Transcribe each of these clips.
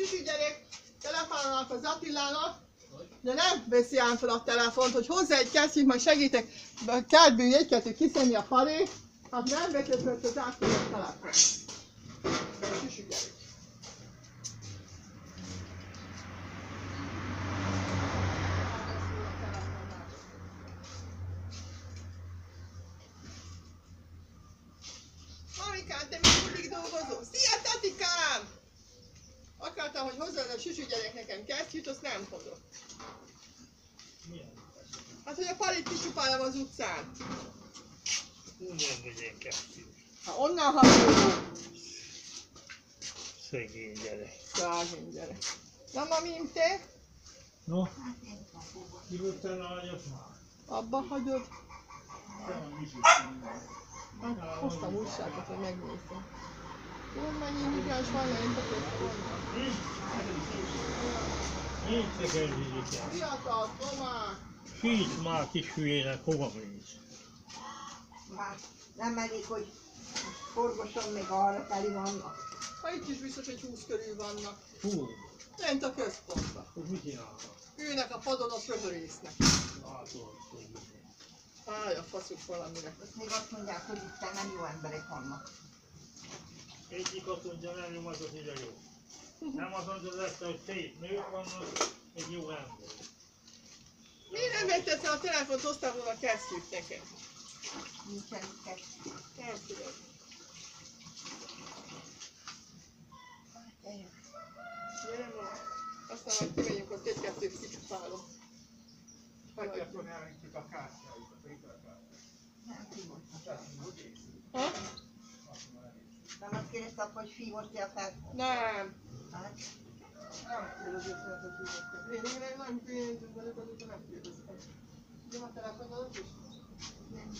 Süsi gyerek telefonálnak az Attilának, de nem veszi ám fel a telefont, hogy hozzá egy kesztyűt, majd segítek kertből egy-kettőt kiszedni a falé, hát nem veszi fel, hogy átfogja a telefont. Süsi gyerek. Mamikám, te még mindig dolgozol? Szia, Tatikám! Akartam, hogy hozzad a Süsi gyerek nekem kesztyűt, azt nem hozok. Hát, hogy a palit kicsupálom az utcán. Onnan vegyem kesztyűt. Ha onnan hasonló. Szegény gyerek. Szegény gyerek. Na, mamim, te? No? Kivöttel a nagyot már? Abba hagyod? Hát, hoztam újságot, hogy megnézzem. Jó, mennyi migráns van, én vannak. Nincs tekervizike. Fiatal, Tomák! Síts már, kis hülyének, hova mész? Már nem elég, hogy forgosson, még arra teli vannak. Ha itt is biztos, hogy 20 körül vannak. Hú, Lent a központban. hogy mit csinálnak? Ülnek a padon, ott röhörésznek. Látod, hogy Állj a faszuk valamire. Azt még azt mondják, hogy itt nem jó emberek vannak. egyik azt mondja, nem jó, az ide jó. Nem azt mondja, hogy szép nők vannak, egy jó ember. Miért nem vetted fel a telefont, hoztál volna a kesztyűt nekem? Nincsen kesztyű. Nem tudom. Gyere ma. Aztán majd kimegyünk, ott egy-kettőt kicsupálom. Akkor elmentjük a kártyáikat, a hitelkártyát. Nem kimondtam. Ha? Nem azt kérdeztem, hogy fívotja fel? Nem. Hát, Nem kérdeztem, hogy fizettem. Én nem pénzünk vagyok, azóta nem kérdeztem. Jó a telefonodat is? nem.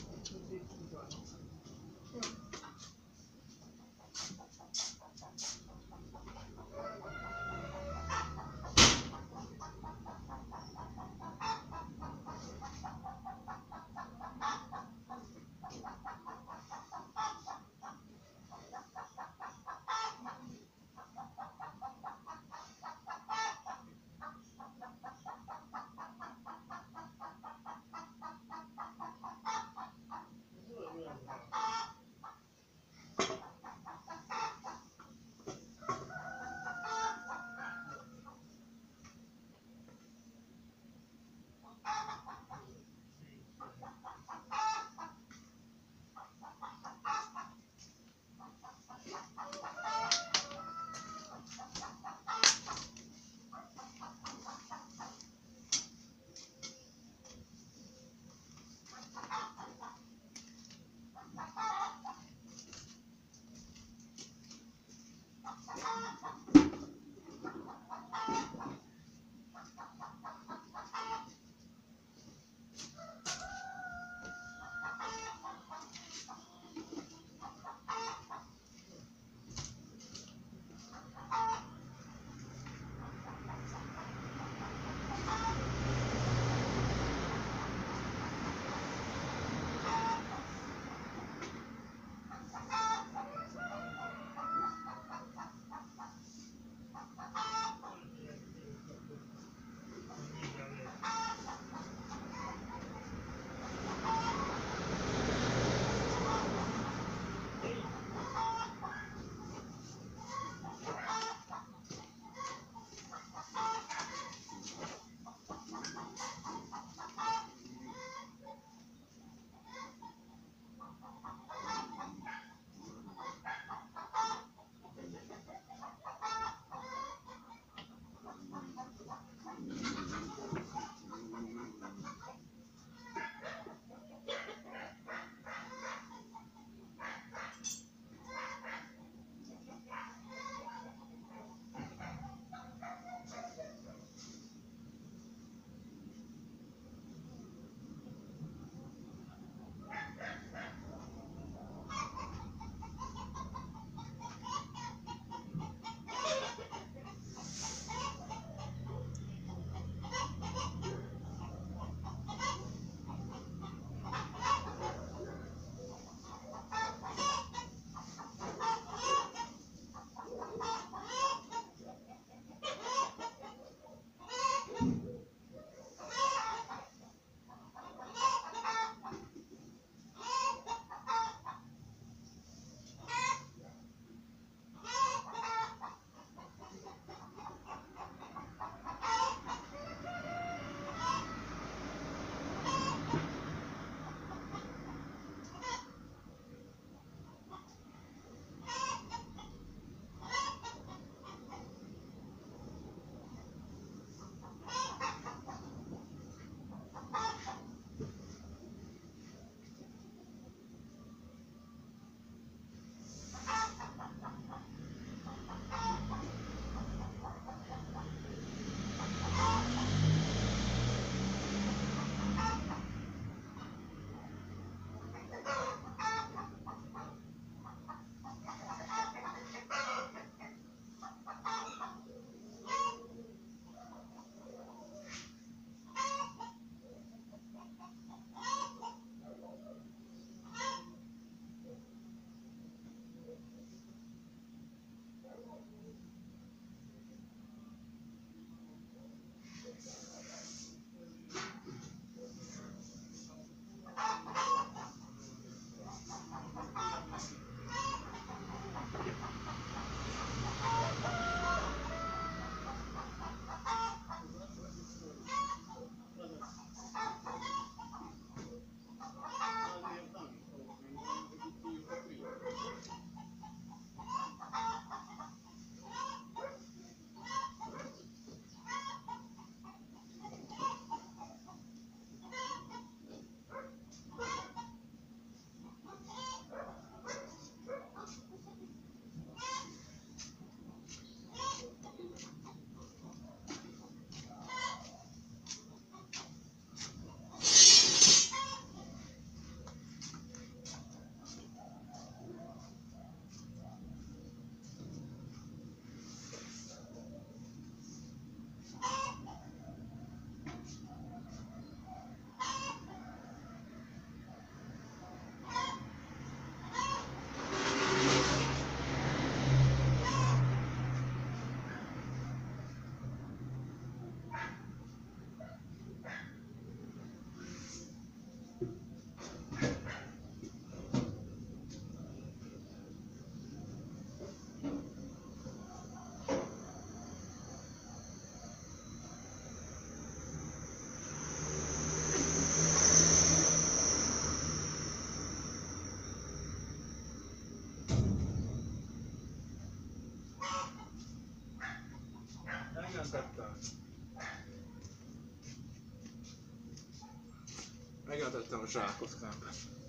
Megöntöttem a zsákockám.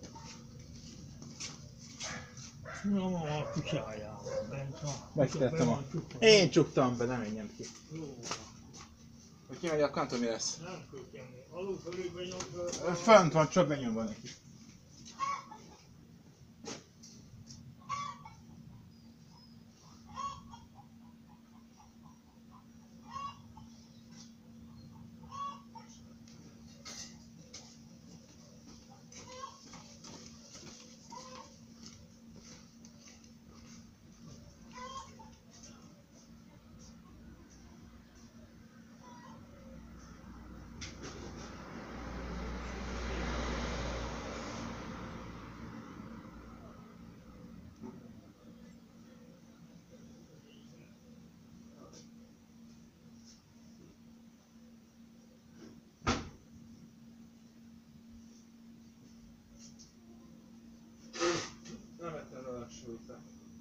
Nem a kutyájával, bent van. Megtettem a... Én csuktam be, nem menjem ki. Hogy kimegy a kantom, mi lesz? Nem kötjem. Alul fölülbe nyomva. Fönt van, csak benyomva neki. Nem vettem rá a súlyt.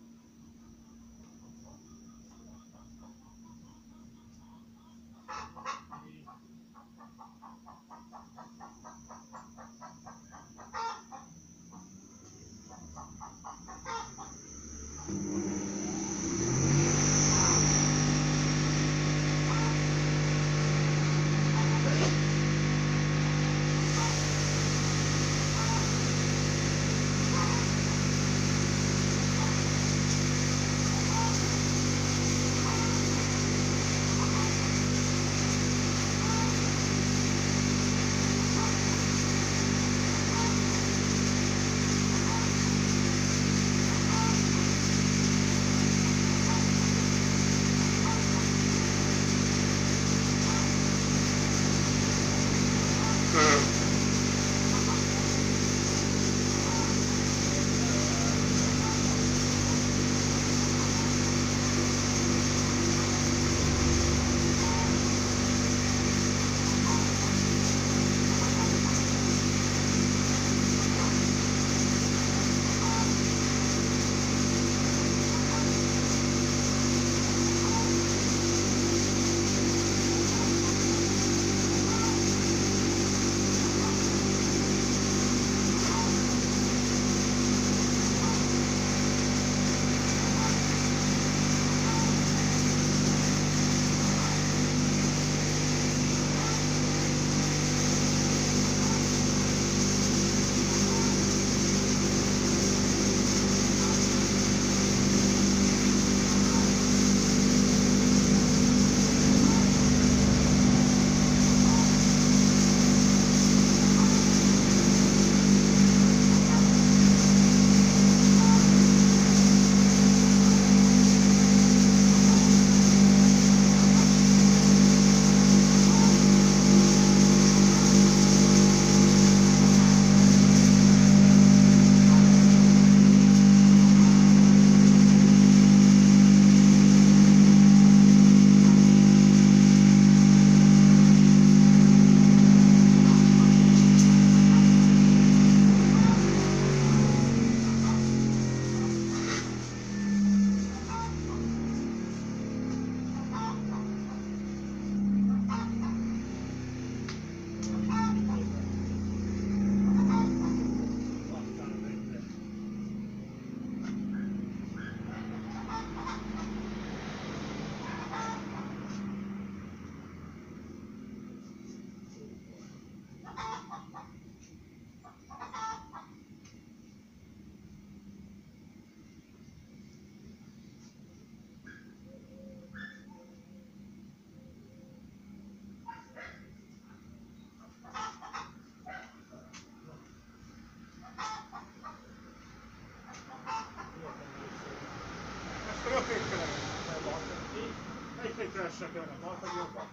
Melyik keresnek el? Bal vagy jobban?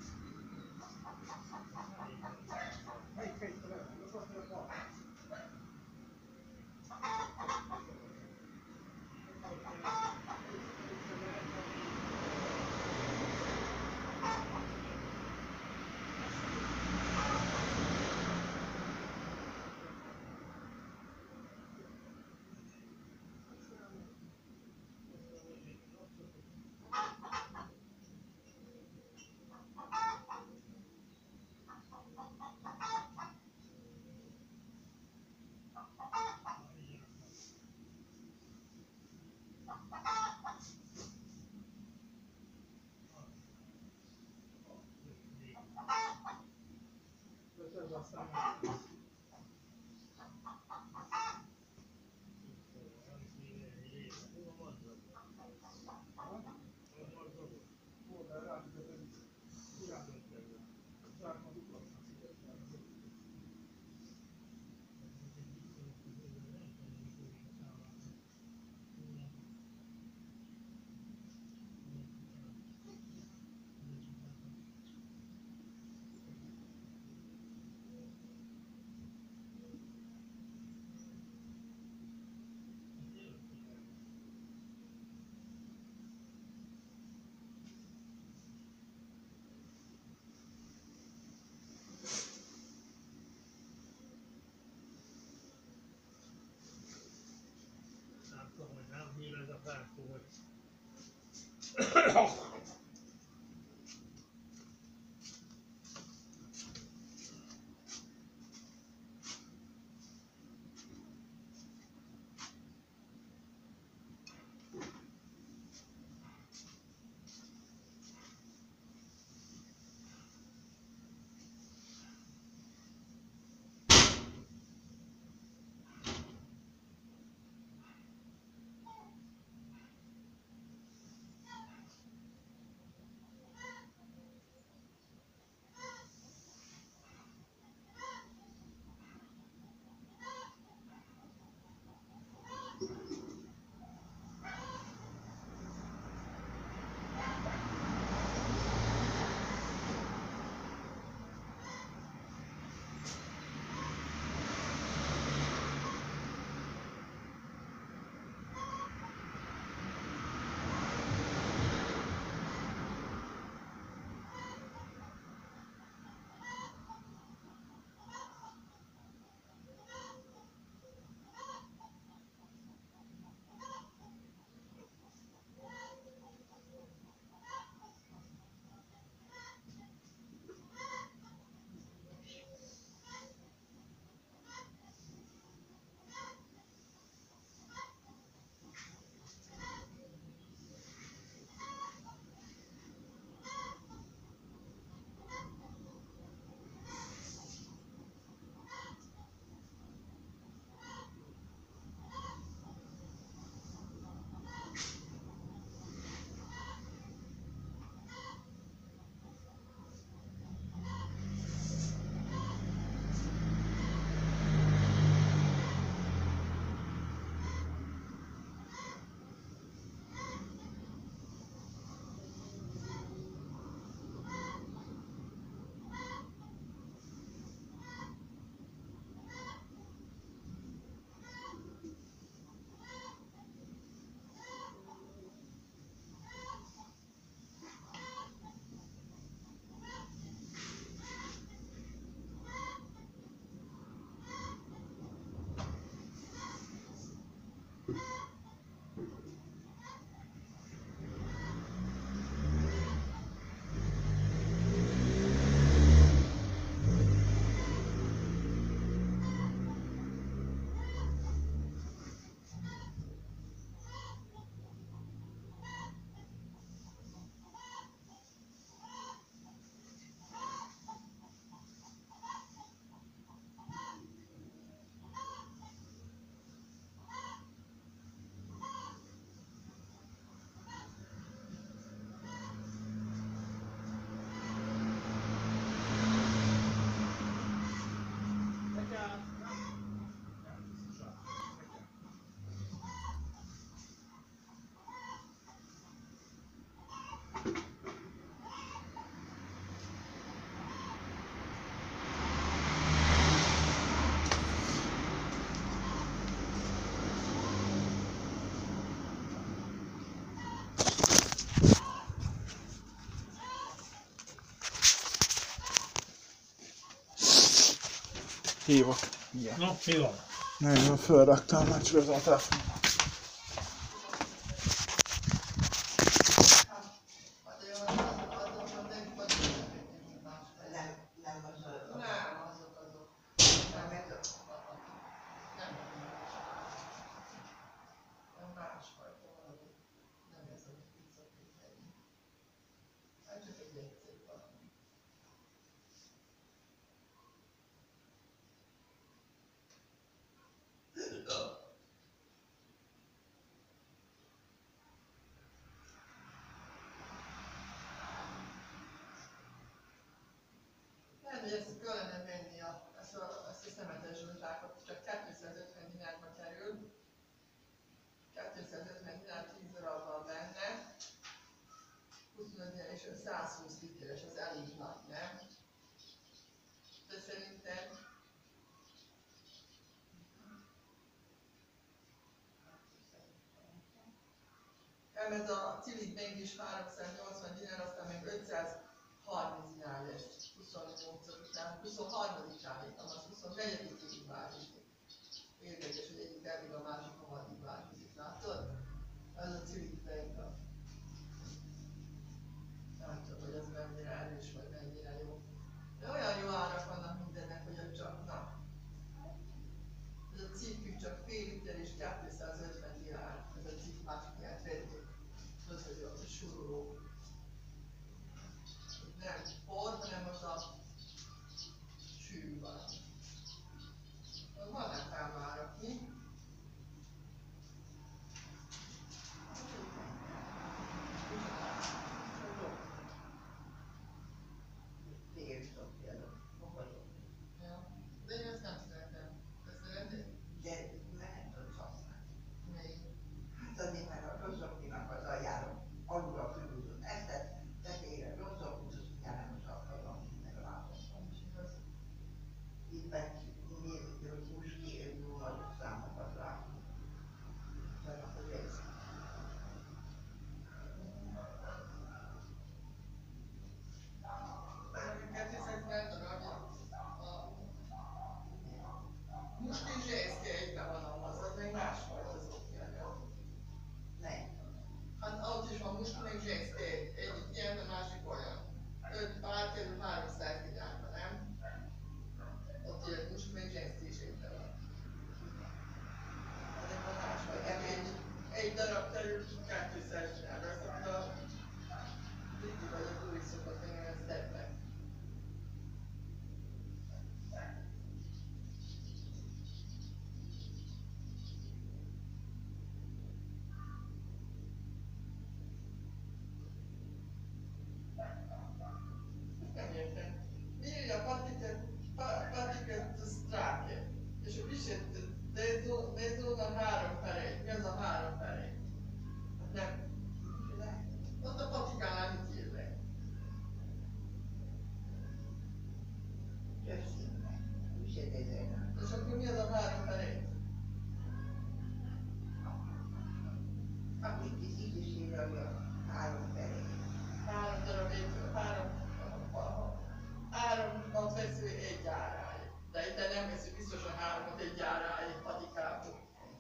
Melyik fékkel el? Jobbot vagy bal? az aztán volt erre átütetett zsákon duplasznak szívesen. Nem tudom, hogy nem hír ez a felkó, hogy Hívok. Igen. no, mi van? Nem, fölraktam, már csak az a telefon. Nem az nem ez Lehet, hogy ezt kellene venni, ezt a szemetes zsuzsákot, csak 250 dinárba kerül. 250 dinár 10 darab van benne. 25 dinár és 120 literes, az elég nagy, nem? De szerintem ez a cilindben is 380 dinár, aztán még 530 dinár lesz. 28 után, 23-án hittem, az 24-ig változik. Érdekes, hogy egyik elég a másik harmadig változik, látod? Ez a cilindben. Nem tudom, hogy ez mennyire erős, vagy mennyire jó. De olyan jó árak vannak mindennek, hogy csak, na. Ez a cipő csak fél liter és 250 dinár. Ez a cipő másik lehet venni. Az, hogy a suruló. Nem por, hanem az a sűrű van. Vannak ám árak, mi? Ja. De én ezt nem szeretem. Te szereted? De lehet, hogy használni. Még. Hát azért, mert a rosszoknak az aljáról alulra fölhúzott eszet, tetejére rosszok, úgyhogy utána most alkalom, meg a lábon. Itt meg miért, hogy hús ki, nagyobb számokat látunk. Mert akkor ez. Amiket hiszek nem darabja. Most is zsészke egyben van az még másfajta az oknyelven. Nem. Hát ott is van most még zsészke egyik ilyen, a másik olyan. 5 pár kerül 300 dinárba, nem? Ott ilyen most még zsészke is egyben van. Ezek a másfajta. Egy darab kerül 200 dinárba, ezt a Liti vagy a Duri szokott még ezt tettek. Nem értem. Miért a patiket stráke? És a piset Dezóna 3 per 1. Mi az a 3 per 1? Hát nem. Ott a patikánál mit írnak? Köszönöm. Viselkedően. És akkor mi az a 3 per 1? Akik is így is írja, hogy a 3 felé. 3 darab háromban vesző egy áráig. De itt nem veszünk biztosan 3-at egy áráig patikából.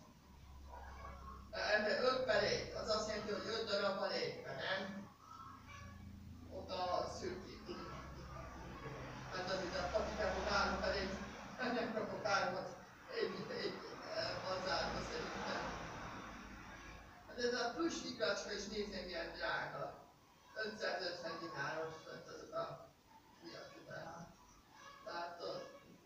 Ebben 5 per 1, az azt jelenti, hogy 5 darab van egyben, nem? Ott a szürkét. Hát az itt a patikából 3 per 1, nem kapok 3-at egy hazárba szerintem. Hát ez a plusz ikracska is nézem milyen drága. 550 dináros lett azok a miacsodák. Látod?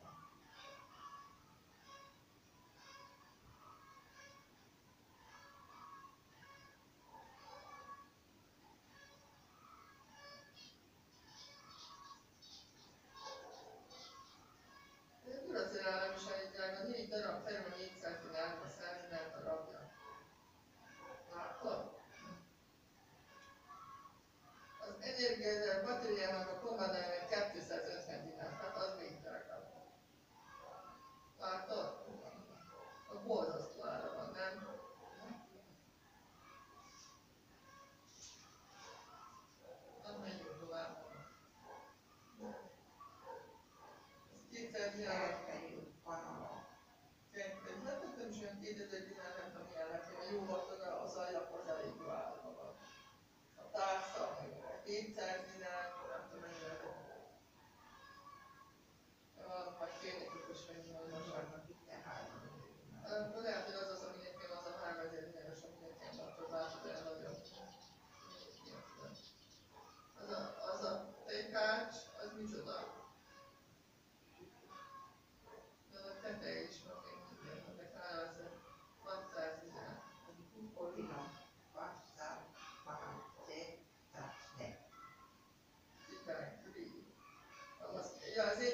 Duracerára is elég drága, 4 darab kerül 400 dinárba, 100 dinár darabja. Látod? Az energiázel bateriának a kombadája 250 dinár, hát az még drágább. Látod? A borzasztó ára van, nem? Nem menjünk tovább. Ez 200 dinár. Lehet felül panama. Hát nem is olyan 2000 dinár, nem tudom milyen lett, mert jó volt az aljak, az elég jó állapotban van. A társa, meg 200 dinár, nem tudom mennyire lett. Van, majd kérdezik is, hogy mi az a akkor lehet, hogy az az, ami nekem az a 3000 dináros, ami nekem akkor látod el nagyobb. Az a tekács, az micsoda? De a teteje is van még minden, ennek 3600 dinár. Cuccolino, pasta, pancetta, Tikák, ja, az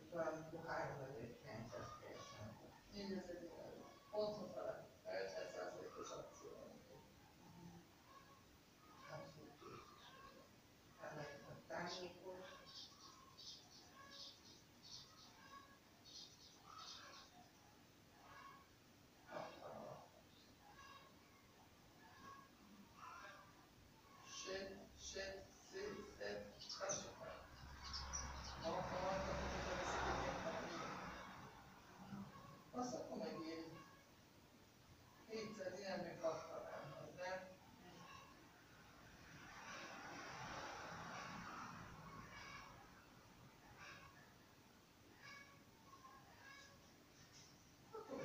valamikor 3900 keresem. 4000 euró. Ponton felett. 50%-os akció. Abszolút készítés. Elmegy a tárnyékos. Azt akkor megéri. 700 ilyen még kaptam el, nem? Akkor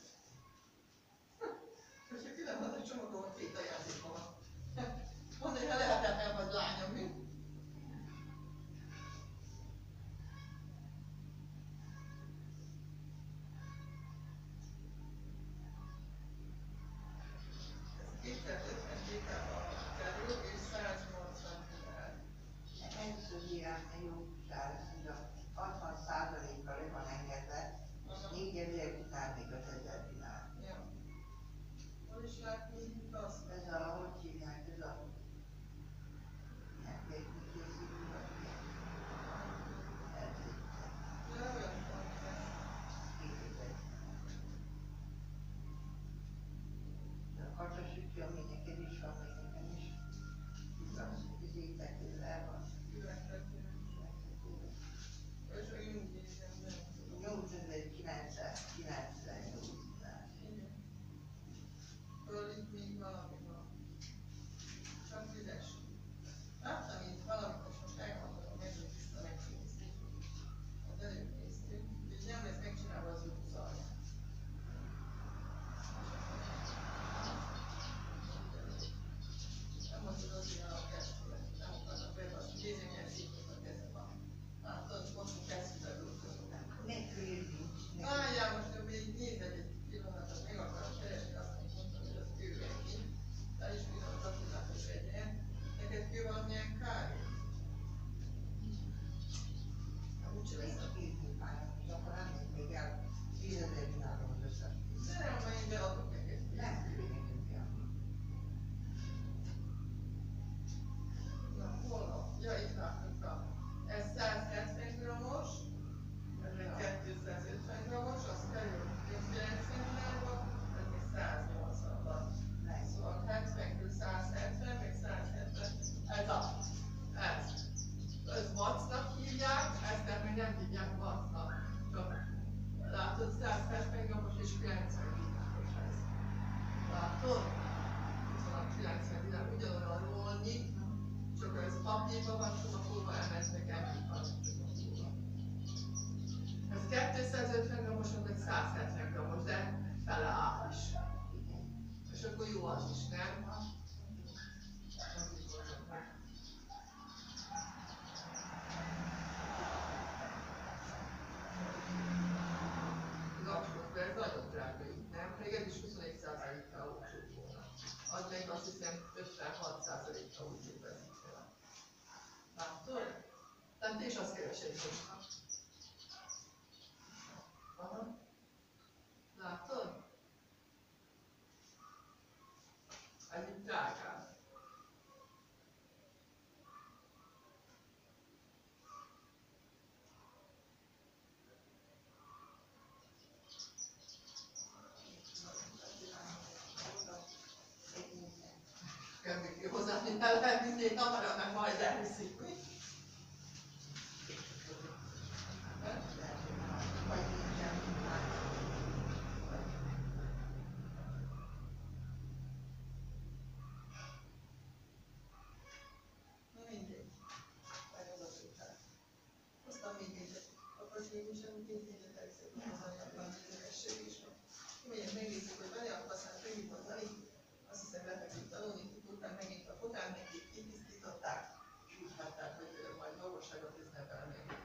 most egy különböző csomagolva két ajándékom van. Mondd, hogy ha lehetetlen vagy lányom, mi? Ez 250 kerül és 180 kg. Először írám egy jó sár, hogy a 60%-a le van engedve, és 4000 után még 5000 dinár. Ja. Hol is látni azt? Ez a, hogy hívják, ez a ilyen készítő, vagy ilyen elkészített. Ja, olyan van. 2000. De a kacsasütő, ami neked is van, meg nekem is. Viszont üzétekről el van. Üvegtető. És a jungézem, nem. 8998 dinár. Igen. Föl itt még valami van. Csak üres. Láttam itt valamit, és most elgondolom, meg hogy vissza megnézni. Az előbb néztük, és nem lesz megcsinálva az utcaj. Nem mondod azért a kesztyűet, nem akarnak bebaszni, nézzük milyen szépek a keze van. Látod, most a kesztyűvel dolgozom. Nélkül nincs. Várjál, most még nézed egy pillanatot, meg akarom keresni, azt mondtam, hogy az kő neki. De is bizony az Attilátos egyen. Neked kő valamilyen kár? Úgyse lesz a Akkor nem megy még el 10 000 dinárról az összes. de nem, ha én beadok neked. Nem külön nekünk el. Na, hol van? Ja, itt láttuk. Ez 170 g-os, ez meg 250 g-os, az kerül 90 dinárba, ez még 180-ban. Szóval 70 170, meg 170, ez vacnak hívják, ezt még nem hívják vacnak. Csak látod, 170 g-os és 90 dináros ez. Látod? Itt van a 90 dinár, ugyanolyan rolnyi, csak ez papírba van csomagolva, emelt meg ennyi van csomagolva. Ez 250 g-os, meg 170 g-os, de fele áll is. És akkor jó az is, nem? Az is mondom meg. Lapsot, ez nagyon drága itt, nem? Még ez is 21%-kal olcsóbb volna. Az meg azt hiszem 56%-kal olcsóbb ez itt vele. Látod? Tehát és azt keresed most. Aha. Látod? Ez itt drágább. Kell még hozzátenni, el lehet vinni egy napra, meg majd elviszik. Vagy nincsen. Na mindegy. Megadották. Aztán még egyet. Akkor mégis amit mindegyet elszedni az anyagban, az üresség is van. Mindjárt megnézzük, hogy anyag, aztán megint van Dani. Azt hiszem lefeküdt aludni, után megint a fotán, nekik kitisztították, és úgy hagyták, hogy majd orvosságot ez ne belemegjék.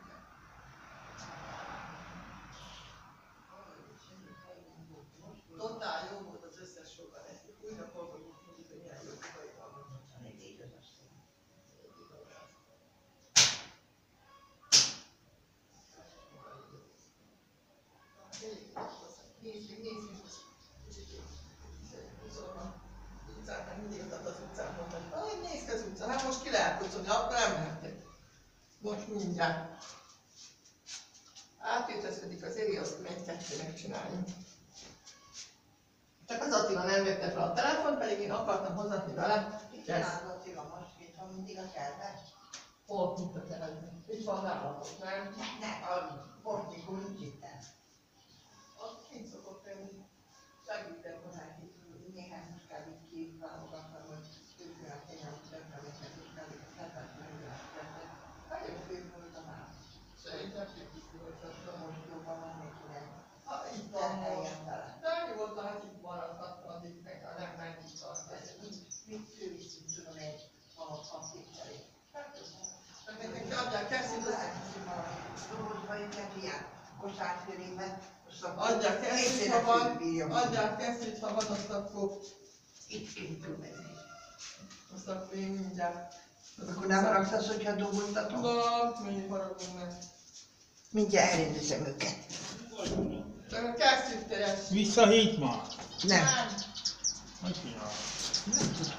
Totál jó volt az összes sokan, ezt újra forgatunk, hogy milyen jó kai van. Egy igaz asszony. mindjárt. Átültözködik az éri, azt egy-kettő megcsináljuk. Csak az Attila nem vette fel a telefon, pedig én akartam hozatni vele. Mit csinálod Attila most, mint ha mindig a kertben? Hol mit a keretben? Itt van nálatok, nem? Ne, a portikó nincs itten. Az kint szokott lenni. Segítem hozzá. Néhány muskát így kiválogattam, hogy őkülön kényelmet tönkrevetnek, és pedig a kedvet megülhetnek. Nagyon szép volt a már. Szerintem kiküldöttem. Most jobban van nekinek. Itt van Helyen most. vele. De nyugodtan, hogy itt maradhatna, addig meg nem menjünk tartani. Mit főviszünk, tudom én, a székszeré. Nekünk adják kezdjük az Dolgozva inkább ilyen kosárfőrébe, adják kezdjük, ha van, adják kezdjük, ha van, azt akkor én mindjárt. Akkor nem haragszasz, hogyha dolgoztatom? Na, mennyit haragunk meg. Mindjárt elrendezem őket. Csak a kezdjük teres. Visszahít már. Nem. Hogy csinál? Nem tudhatom.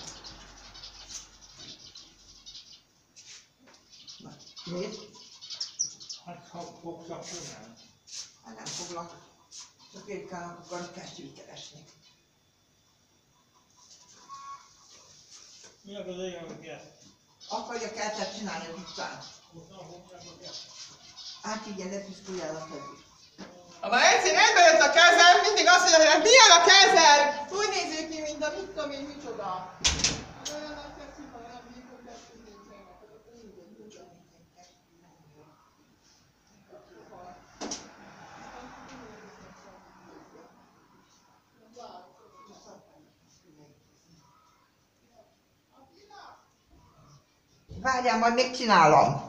Nézd, Hát ha fogsz, akkor nem. hát nem foglak. Csak Érkának akarok kesztyűt keresni. Mi az az olyan, hogy ezt? Akarja kertet csinálni az utcán. Hát így ne piszkuljál a többi. Ha már egyszer elbejött a kezem, mindig azt mondja, hogy milyen a kezed? Úgy nézzük ki, mint a mit tudom én micsoda. Olyan nagy kesztyű, ha nem bírjuk, kesztyű nincsenek. Akkor mindig tudja. Várjál, majd megcsinálom.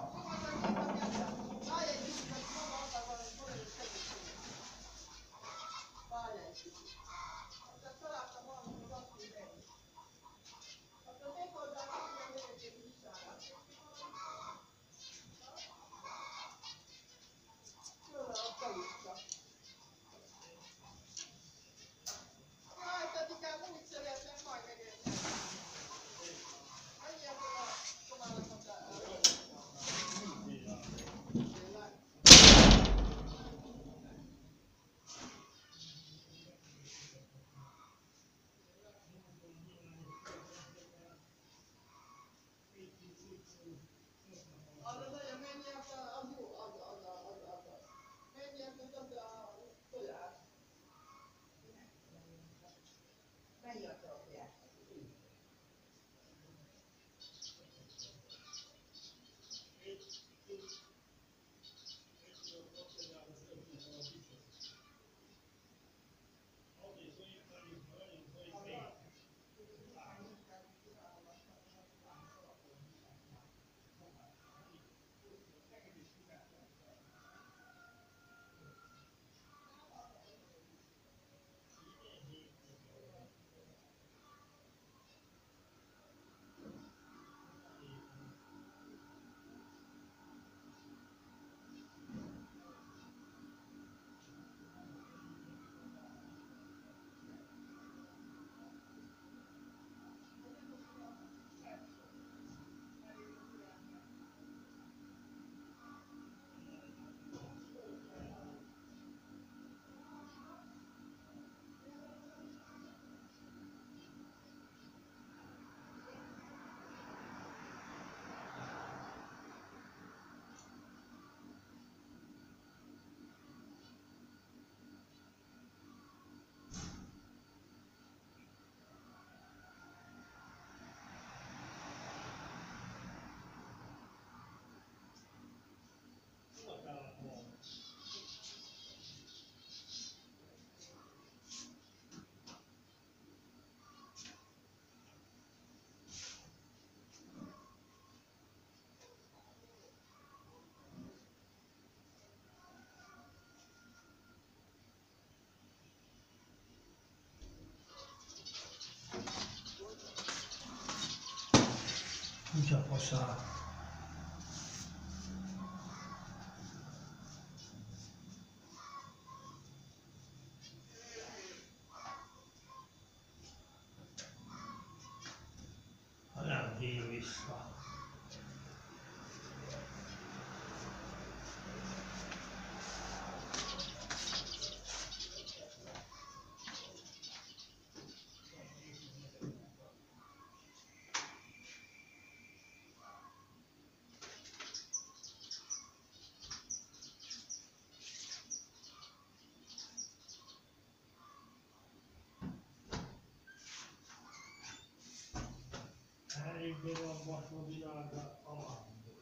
Kutya faszál. Ha nem hív vissza. Beromban világra amár.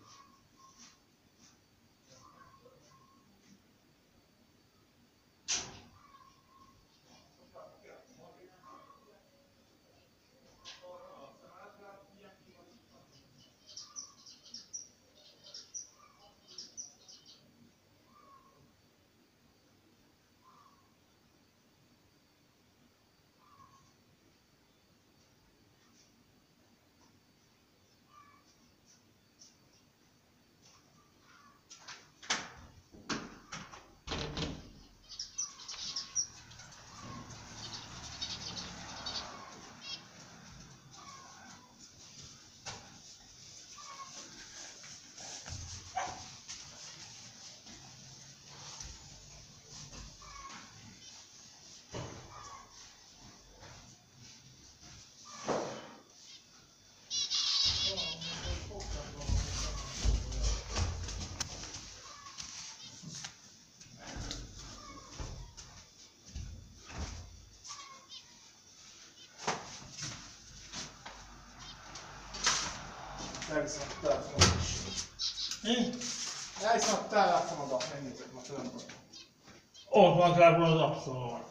Elviszem a telefonodat is. Elviszem a telefonodat, megnézek ma telefonodat. Ott van kárban az abszolút.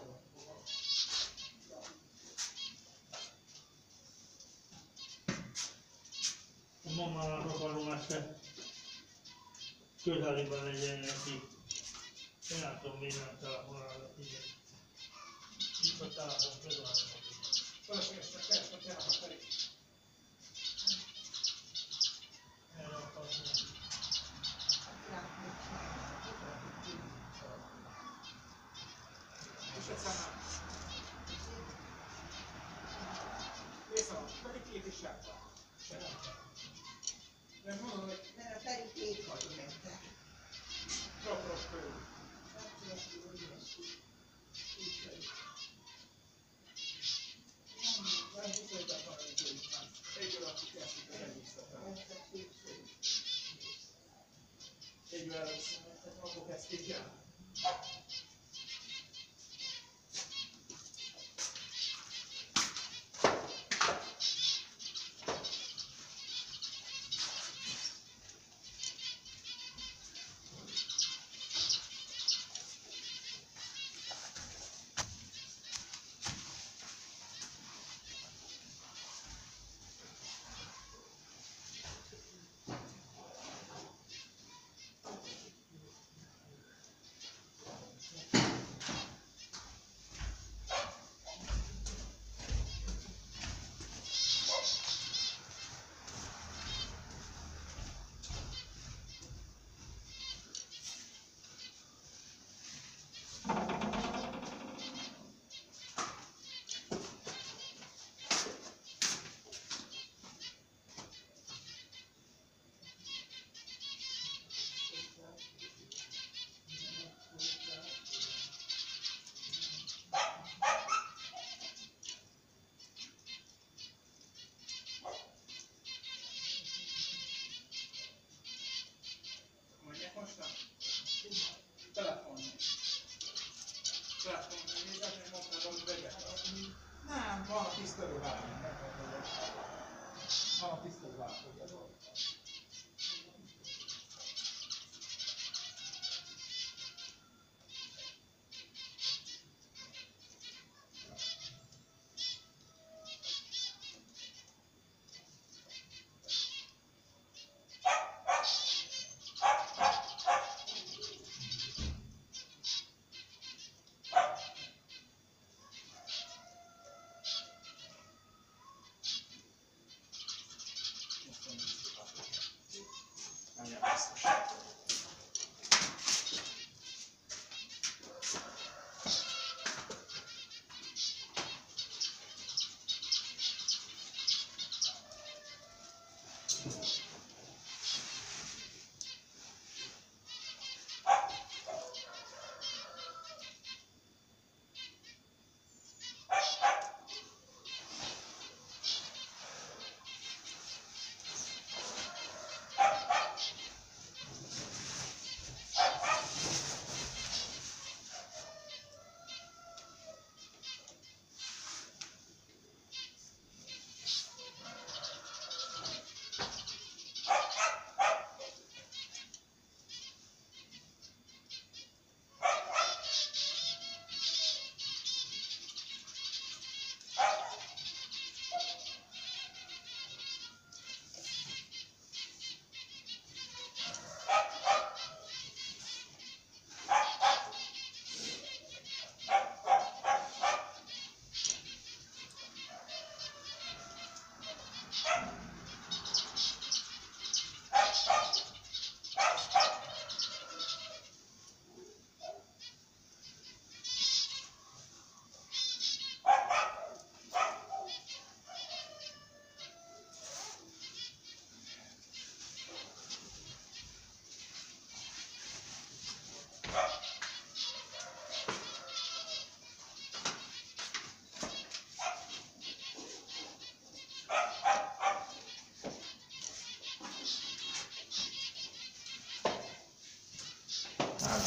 A mamának akarom ezt közelében legyen neki. Én nem tudom, miért nem telefonálok, igen. Itt a telefon közelében. Fölöslegesnek keresni a telefon felé. Erre akartam. És egyszer már. Észre, pedig két is jártál. Nem mondom, hogy Mert a Feri két vagy mente. rap körül. Nem viszonyított van, hogy ő is már. Egy óra, aki kezdik az egészet. Egy óra viszonyított, akkor kezdték el. Mondják mostan? Telefonon. Telefonon nézek, meg mondtam, hogy veget. Nem, van a tisztelő vállal. Van a tisztelő vállal.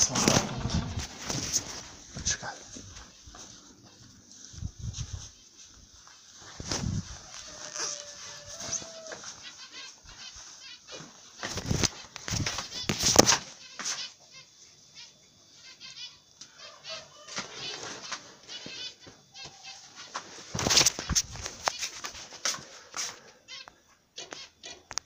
viszontlátásra.